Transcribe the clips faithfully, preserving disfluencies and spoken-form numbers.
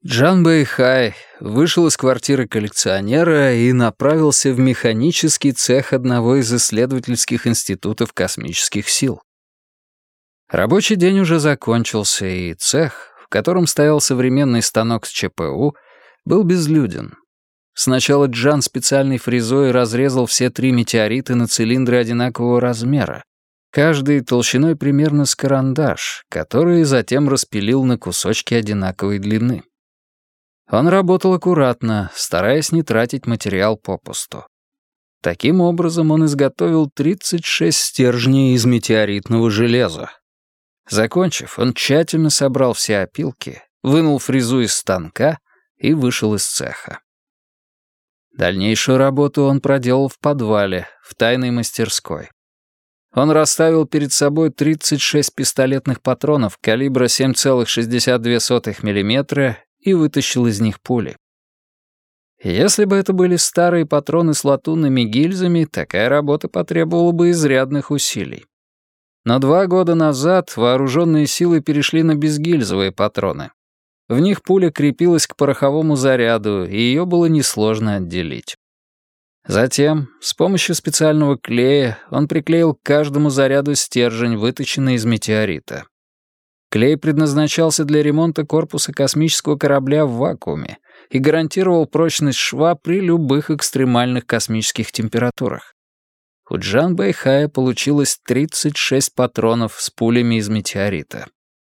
Джан Бэйхай вышел из квартиры коллекционера и направился в механический цех одного из исследовательских институтов космических сил. Рабочий день уже закончился, и цех, в котором стоял современный станок с ЧПУ, был безлюден. Сначала Джан специальной фрезой разрезал все три метеорита на цилиндры одинакового размера, каждый толщиной примерно с карандаш, который затем распилил на кусочки одинаковой длины. Он работал аккуратно, стараясь не тратить материал попусту. Таким образом, он изготовил тридцать шесть стержней из метеоритного железа. Закончив, он тщательно собрал все опилки, вынул фрезу из станка и вышел из цеха. Дальнейшую работу он проделал в подвале, в тайной мастерской. Он расставил перед собой тридцать шесть пистолетных патронов калибра семь целых шестьдесят две сотых миллиметра и вытащил из них пули. Если бы это были старые патроны с латунными гильзами, такая работа потребовала бы изрядных усилий. Но два года назад вооруженные силы перешли на безгильзовые патроны. В них пуля крепилась к пороховому заряду, и ее было несложно отделить. Затем, с помощью специального клея, он приклеил к каждому заряду стержень, выточенный из метеорита. Клей предназначался для ремонта корпуса космического корабля в вакууме и гарантировал прочность шва при любых экстремальных космических температурах. У Джан Бэйхая получилось тридцать шесть патронов с пулями из метеорита.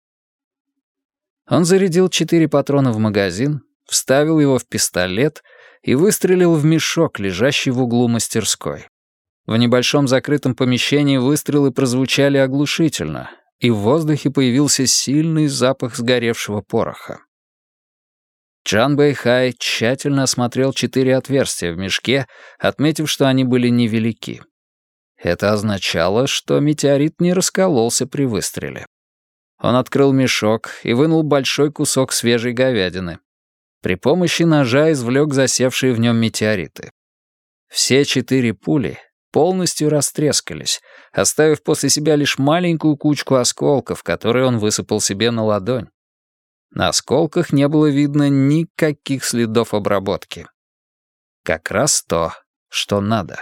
Он зарядил четыре патрона в магазин, вставил его в пистолет и выстрелил в мешок, лежащий в углу мастерской. В небольшом закрытом помещении выстрелы прозвучали оглушительно, и в воздухе появился сильный запах сгоревшего пороха. Джан Бэйхай тщательно осмотрел четыре отверстия в мешке, отметив, что они были невелики. Это означало, что метеорит не раскололся при выстреле. Он открыл мешок и вынул большой кусок свежей говядины. При помощи ножа извлек засевшие в нем метеориты. Все четыре пули полностью растрескались, оставив после себя лишь маленькую кучку осколков, которые он высыпал себе на ладонь. На осколках не было видно никаких следов обработки. Как раз то, что надо.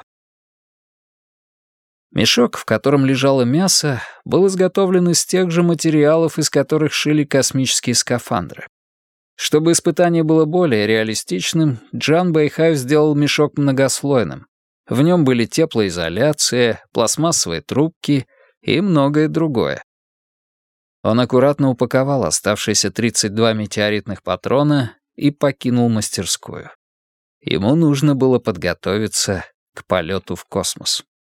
Мешок, в котором лежало мясо, был изготовлен из тех же материалов, из которых шили космические скафандры. Чтобы испытание было более реалистичным, Джан Бэйхай сделал мешок многослойным. В нем были теплоизоляция, пластмассовые трубки и многое другое. Он аккуратно упаковал оставшиеся тридцать два метеоритных патрона и покинул мастерскую. Ему нужно было подготовиться к полету в космос.